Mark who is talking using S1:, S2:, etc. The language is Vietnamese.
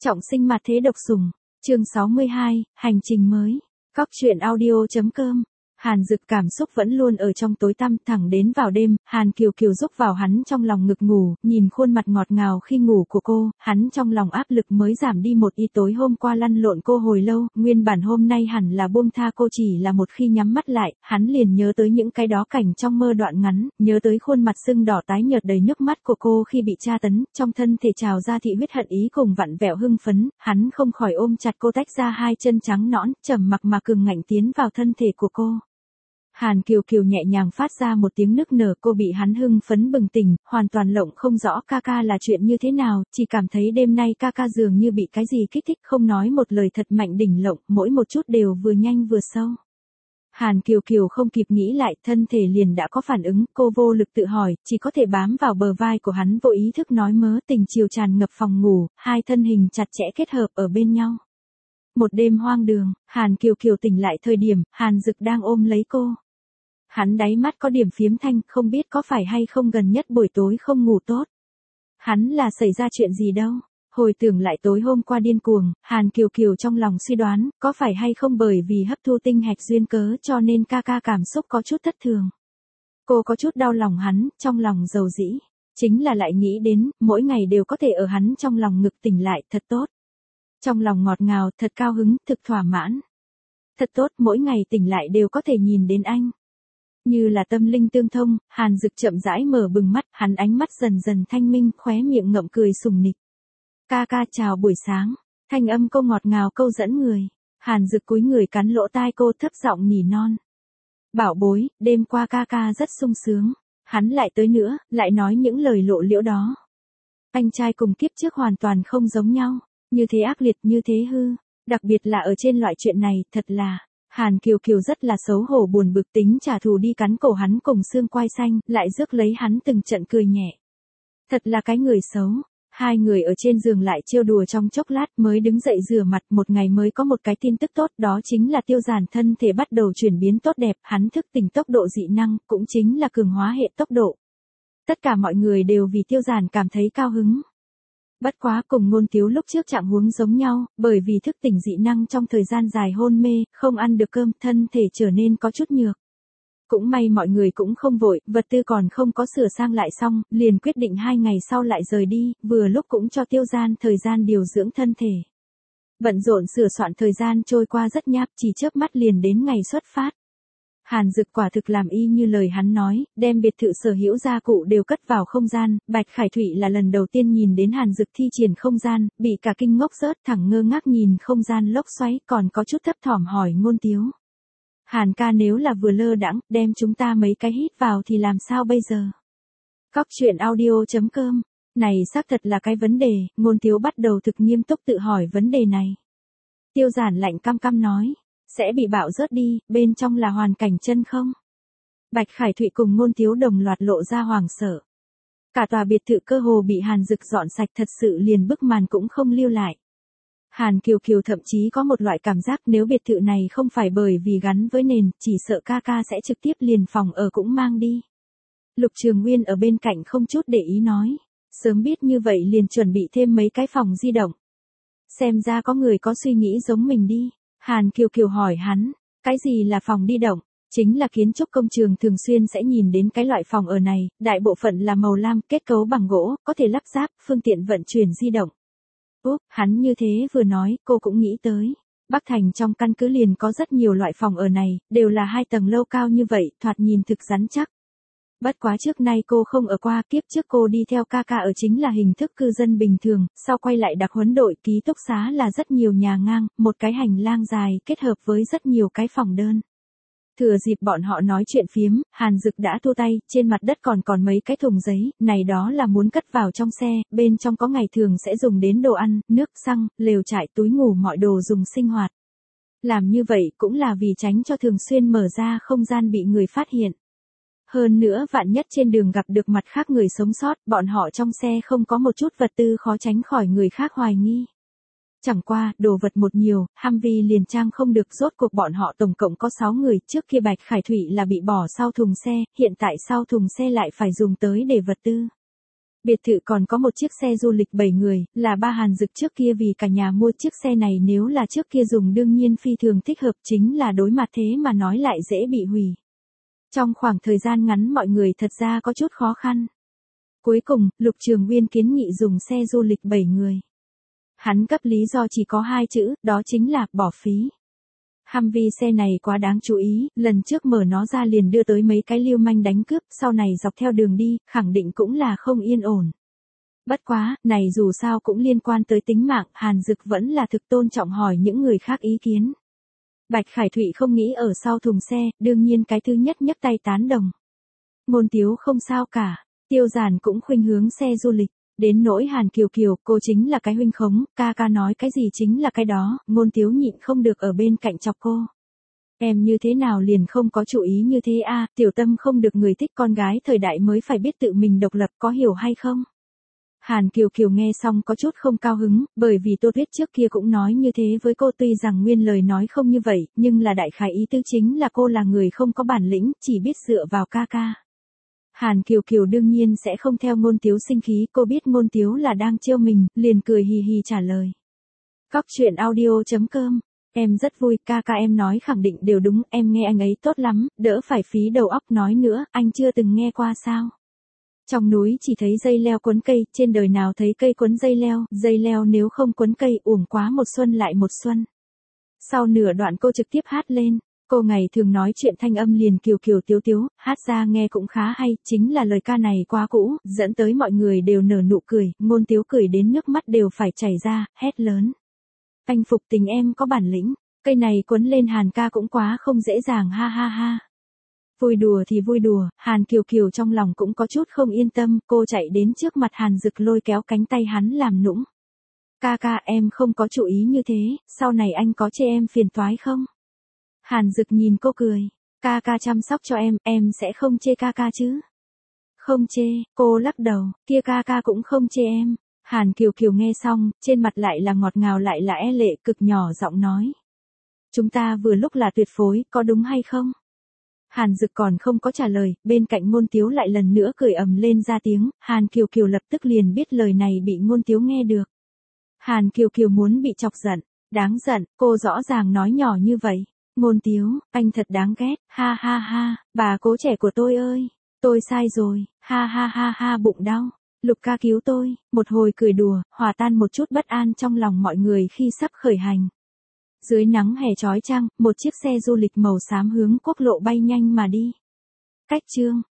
S1: Trọng sinh mặt thế độc sủng, chương 62, hành trình mới. Cóc truyện audio.com. Hàn Dực cảm xúc vẫn luôn ở trong tối tăm, thẳng đến vào đêm, Hàn Kiều Kiều rúc vào hắn trong lòng ngực ngủ, nhìn khuôn mặt ngọt ngào khi ngủ của cô, hắn trong lòng áp lực mới giảm đi một ít. Tối hôm qua lăn lộn cô hồi lâu, nguyên bản hôm nay hẳn là buông tha cô, chỉ là một khi nhắm mắt lại, hắn liền nhớ tới những cái đó cảnh trong mơ đoạn ngắn, nhớ tới khuôn mặt sưng đỏ tái nhợt đầy nước mắt của cô khi bị tra tấn, trong thân thể trào ra thị huyết hận ý cùng vặn vẹo hưng phấn, hắn không khỏi ôm chặt cô, tách ra hai chân trắng nõn, trầm mặc mà cường ngạnh tiến vào thân thể của cô. Hàn Kiều Kiều nhẹ nhàng phát ra một tiếng nức nở, cô bị hắn hưng phấn bừng tỉnh, hoàn toàn lộng không rõ ca ca là chuyện như thế nào, chỉ cảm thấy đêm nay ca ca dường như bị cái gì kích thích, không nói một lời thật mạnh đỉnh lộng, mỗi một chút đều vừa nhanh vừa sâu. Hàn Kiều Kiều không kịp nghĩ lại, thân thể liền đã có phản ứng, cô vô lực tự hỏi, chỉ có thể bám vào bờ vai của hắn vô ý thức nói mớ tình chiều tràn ngập phòng ngủ, hai thân hình chặt chẽ kết hợp ở bên nhau. Một đêm hoang đường, Hàn Kiều Kiều tỉnh lại thời điểm, Hàn Dực đang ôm lấy cô. Hắn đáy mắt có điểm phiếm thanh, không biết có phải hay không gần nhất buổi tối không ngủ tốt. Hắn là xảy ra chuyện gì đâu. Hồi tưởng lại tối hôm qua điên cuồng, Hàn Kiều Kiều trong lòng suy đoán, có phải hay không bởi vì hấp thu tinh hạch duyên cớ cho nên ca ca cảm xúc có chút thất thường. Cô có chút đau lòng hắn, trong lòng dầu dĩ. Chính là lại nghĩ đến, mỗi ngày đều có thể ở hắn trong lòng ngực tỉnh lại, thật tốt. Trong lòng ngọt ngào, thật cao hứng, thực thỏa mãn. Thật tốt, mỗi ngày tỉnh lại đều có thể nhìn đến anh. Như là tâm linh tương thông, Hàn Dực chậm rãi mở bừng mắt, hắn ánh mắt dần dần thanh minh, khóe miệng ngậm cười sùng nịch. Ca ca chào buổi sáng, thanh âm cô ngọt ngào câu dẫn người. Hàn Dực cúi người cắn lỗ tai cô, thấp giọng nỉ non. Bảo bối, đêm qua ca ca rất sung sướng. Hắn lại tới nữa, lại nói những lời lộ liễu đó. Anh trai cùng kiếp trước hoàn toàn không giống nhau, như thế ác liệt, như thế hư, đặc biệt là ở trên loại chuyện này, thật là. Hàn Kiều Kiều rất là xấu hổ buồn bực, tính trả thù đi cắn cổ hắn cùng xương quai xanh, lại rước lấy hắn từng trận cười nhẹ. Thật là cái người xấu. Hai người ở trên giường lại trêu đùa trong chốc lát mới đứng dậy rửa mặt, một ngày mới có một cái tin tức tốt, đó chính là Tiêu Giản thân thể bắt đầu chuyển biến tốt đẹp, hắn thức tỉnh tốc độ dị năng, cũng chính là cường hóa hệ tốc độ. Tất cả mọi người đều vì Tiêu Giản cảm thấy cao hứng. Bất quá cùng Ngôn Tiếu lúc trước trạng huống giống nhau, bởi vì thức tỉnh dị năng trong thời gian dài hôn mê, không ăn được cơm, thân thể trở nên có chút nhược. Cũng may mọi người cũng không vội, vật tư còn không có sửa sang lại xong, liền quyết định 2 ngày sau lại rời đi, vừa lúc cũng cho Tiêu Gian thời gian điều dưỡng thân thể. Bận rộn sửa soạn thời gian trôi qua rất nháp, chỉ chớp mắt liền đến ngày xuất phát. Hàn Dực quả thực làm y như lời hắn nói, đem biệt thự sở hữu gia cụ đều cất vào không gian, Bạch Khải Thụy là lần đầu tiên nhìn đến Hàn Dực thi triển không gian, bị cả kinh ngốc rớt, thẳng ngơ ngác nhìn không gian lốc xoáy, còn có chút thấp thỏm hỏi Ngôn Tiếu. Hàn ca, nếu là vừa lơ đãng, đem chúng ta mấy cái hít vào thì làm sao bây giờ? Cóc truyện audio.com. Này xác thật là cái vấn đề, Ngôn Tiếu bắt đầu thực nghiêm túc tự hỏi vấn đề này. Tiêu Giản lạnh căm căm nói. Sẽ bị bạo rớt đi, bên trong là hoàn cảnh chân không? Bạch Khải Thụy cùng Ngôn Tiếu đồng loạt lộ ra hoảng sợ. Cả tòa biệt thự cơ hồ bị Hàn Dực dọn sạch, thật sự liền bức màn cũng không lưu lại. Hàn Kiều Kiều thậm chí có một loại cảm giác nếu biệt thự này không phải bởi vì gắn với nền, chỉ sợ ca ca sẽ trực tiếp liền phòng ở cũng mang đi. Lục Trường Nguyên ở bên cạnh không chút để ý nói. Sớm biết như vậy liền chuẩn bị thêm mấy cái phòng di động. Xem ra có người có suy nghĩ giống mình đi. Hàn Kiều Kiều hỏi hắn, cái gì là phòng đi động? Chính là kiến trúc công trường thường xuyên sẽ nhìn đến cái loại phòng ở này, đại bộ phận là màu lam, kết cấu bằng gỗ, có thể lắp ráp, phương tiện vận chuyển di động. Hắn như thế vừa nói, cô cũng nghĩ tới. Bắc Thành trong căn cứ liền có rất nhiều loại phòng ở này, đều là 2 tầng lâu cao như vậy, thoạt nhìn thực rắn chắc. Bất quá trước nay cô không ở qua, kiếp trước cô đi theo ca ca ở chính là hình thức cư dân bình thường, sau quay lại đặc huấn đội, ký túc xá là rất nhiều nhà ngang, một cái hành lang dài kết hợp với rất nhiều cái phòng đơn. Thừa dịp bọn họ nói chuyện phiếm, Hàn Dực đã thu tay, trên mặt đất còn mấy cái thùng giấy, này đó là muốn cất vào trong xe, bên trong có ngày thường sẽ dùng đến đồ ăn, nước, xăng, lều trại, túi ngủ, mọi đồ dùng sinh hoạt. Làm như vậy cũng là vì tránh cho thường xuyên mở ra không gian bị người phát hiện. Hơn nữa vạn nhất trên đường gặp được mặt khác người sống sót, bọn họ trong xe không có một chút vật tư khó tránh khỏi người khác hoài nghi. Chẳng qua, đồ vật một nhiều, Humvee liền trang không được, rốt cuộc bọn họ tổng cộng có 6 người, trước kia Bạch Khải Thụy là bị bỏ sau thùng xe, hiện tại sau thùng xe lại phải dùng tới để vật tư. Biệt thự còn có một chiếc xe du lịch 7 người, là ba Hàn Dực trước kia vì cả nhà mua chiếc xe này, nếu là trước kia dùng đương nhiên phi thường thích hợp, chính là đối mặt thế mà nói lại dễ bị hủy. Trong khoảng thời gian ngắn mọi người thật ra có chút khó khăn. Cuối cùng, Lục Trường Uyên kiến nghị dùng xe du lịch 7 người. Hắn cấp lý do chỉ có 2 chữ, đó chính là bỏ phí. Humvee xe này quá đáng chú ý, lần trước mở nó ra liền đưa tới mấy cái lưu manh đánh cướp, sau này dọc theo đường đi, khẳng định cũng là không yên ổn. Bất quá, này dù sao cũng liên quan tới tính mạng, Hàn Dực vẫn là thực tôn trọng hỏi những người khác ý kiến. Bạch Khải Thụy không nghĩ ở sau thùng xe, đương nhiên cái thứ nhất nhấc tay tán đồng. Ngôn Tiếu không sao cả, Tiêu Giản cũng khuynh hướng xe du lịch. Đến nỗi Hàn Kiều Kiều, cô chính là cái huynh khống, ca ca nói cái gì chính là cái đó, Ngôn Tiếu nhịn không được ở bên cạnh chọc cô. Em như thế nào liền không có chú ý như thế a, tiểu tâm không được người thích, con gái thời đại mới phải biết tự mình độc lập, có hiểu hay không? Hàn Kiều Kiều nghe xong có chút không cao hứng, bởi vì Tô Tuyết trước kia cũng nói như thế với cô, tuy rằng nguyên lời nói không như vậy, nhưng là đại khái ý tứ chính là cô là người không có bản lĩnh, chỉ biết dựa vào ca ca. Hàn Kiều Kiều đương nhiên sẽ không theo Ngôn Tiếu sinh khí, cô biết Ngôn Tiếu là đang trêu mình, liền cười hì hì trả lời. Cóc truyện audio.com, em rất vui, ca ca em nói khẳng định đều đúng, em nghe anh ấy tốt lắm, đỡ phải phí đầu óc, nói nữa, anh chưa từng nghe qua sao? Trong núi chỉ thấy dây leo quấn cây, trên đời nào thấy cây quấn dây leo nếu không quấn cây uổng quá một xuân lại một xuân. Sau nửa đoạn cô trực tiếp hát lên. Cô ngày thường nói chuyện thanh âm liền kiều kiều tiếu tiếu, hát ra nghe cũng khá hay, chính là lời ca này quá cũ, dẫn tới mọi người đều nở nụ cười, Ngôn Tiếu cười đến nước mắt đều phải chảy ra, hét lớn. Anh phục tình em có bản lĩnh, cây này quấn lên Hàn ca cũng quá không dễ dàng, ha ha ha. Vui đùa thì vui đùa, Hàn Kiều Kiều trong lòng cũng có chút không yên tâm, cô chạy đến trước mặt Hàn Dực lôi kéo cánh tay hắn làm nũng. Ca ca em không có chú ý như thế, sau này anh có chê em phiền toái không? Hàn Dực nhìn cô cười, ca ca chăm sóc cho em sẽ không chê ca ca chứ? Không chê, cô lắc đầu, kia ca ca cũng không chê em. Hàn Kiều Kiều nghe xong, trên mặt lại là ngọt ngào lại là e lệ, cực nhỏ giọng nói. Chúng ta vừa lúc là tuyệt phối, có đúng hay không? Hàn Dực còn không có trả lời, bên cạnh Ngôn Tiếu lại lần nữa cười ầm lên ra tiếng, Hàn Kiều Kiều lập tức liền biết lời này bị Ngôn Tiếu nghe được. Hàn Kiều Kiều muốn bị chọc giận, đáng giận, cô rõ ràng nói nhỏ như vậy. Ngôn Tiếu, anh thật đáng ghét, ha ha ha, bà cố trẻ của tôi ơi, tôi sai rồi, ha ha ha ha, bụng đau, Lục ca cứu tôi, một hồi cười đùa, hòa tan một chút bất an trong lòng mọi người khi sắp khởi hành. Dưới nắng hè chói chang, một chiếc xe du lịch màu xám hướng quốc lộ bay nhanh mà đi. Cách chương